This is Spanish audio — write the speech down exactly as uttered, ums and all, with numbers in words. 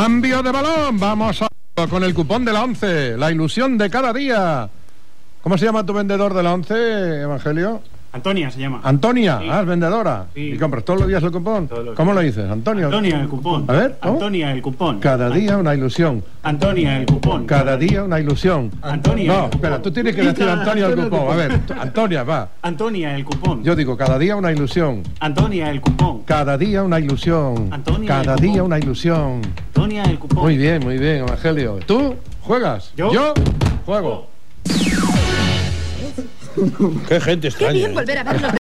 Cambio de balón, vamos a con el cupón de la once, la ilusión de cada día. ¿Cómo se llama tu vendedor de la once, Evangelio? Antonia se llama. Antonia, sí. ah, es vendedora. Sí. ¿Y compras todos los días el cupón? Los ¿Cómo días. lo dices, Antonio? Antonia el cupón. A ver, ¿cómo? Antonia el cupón. Cada día una ilusión. Antonia el cupón. Cada día una ilusión. Antonia No, el cupón. espera, tú tienes que decir Antonia el cupón. A ver, t- Antonia, va. Antonia el cupón. Yo digo, cada día una ilusión. Antonia el cupón. Cada día una ilusión. Antonia Cada el día cupón. una ilusión. Antonia el cupón. Muy bien, muy bien, Evangelio. ¿Tú juegas? ¿Yo? Yo juego. Qué gente extraña. Qué bien volver a vernos.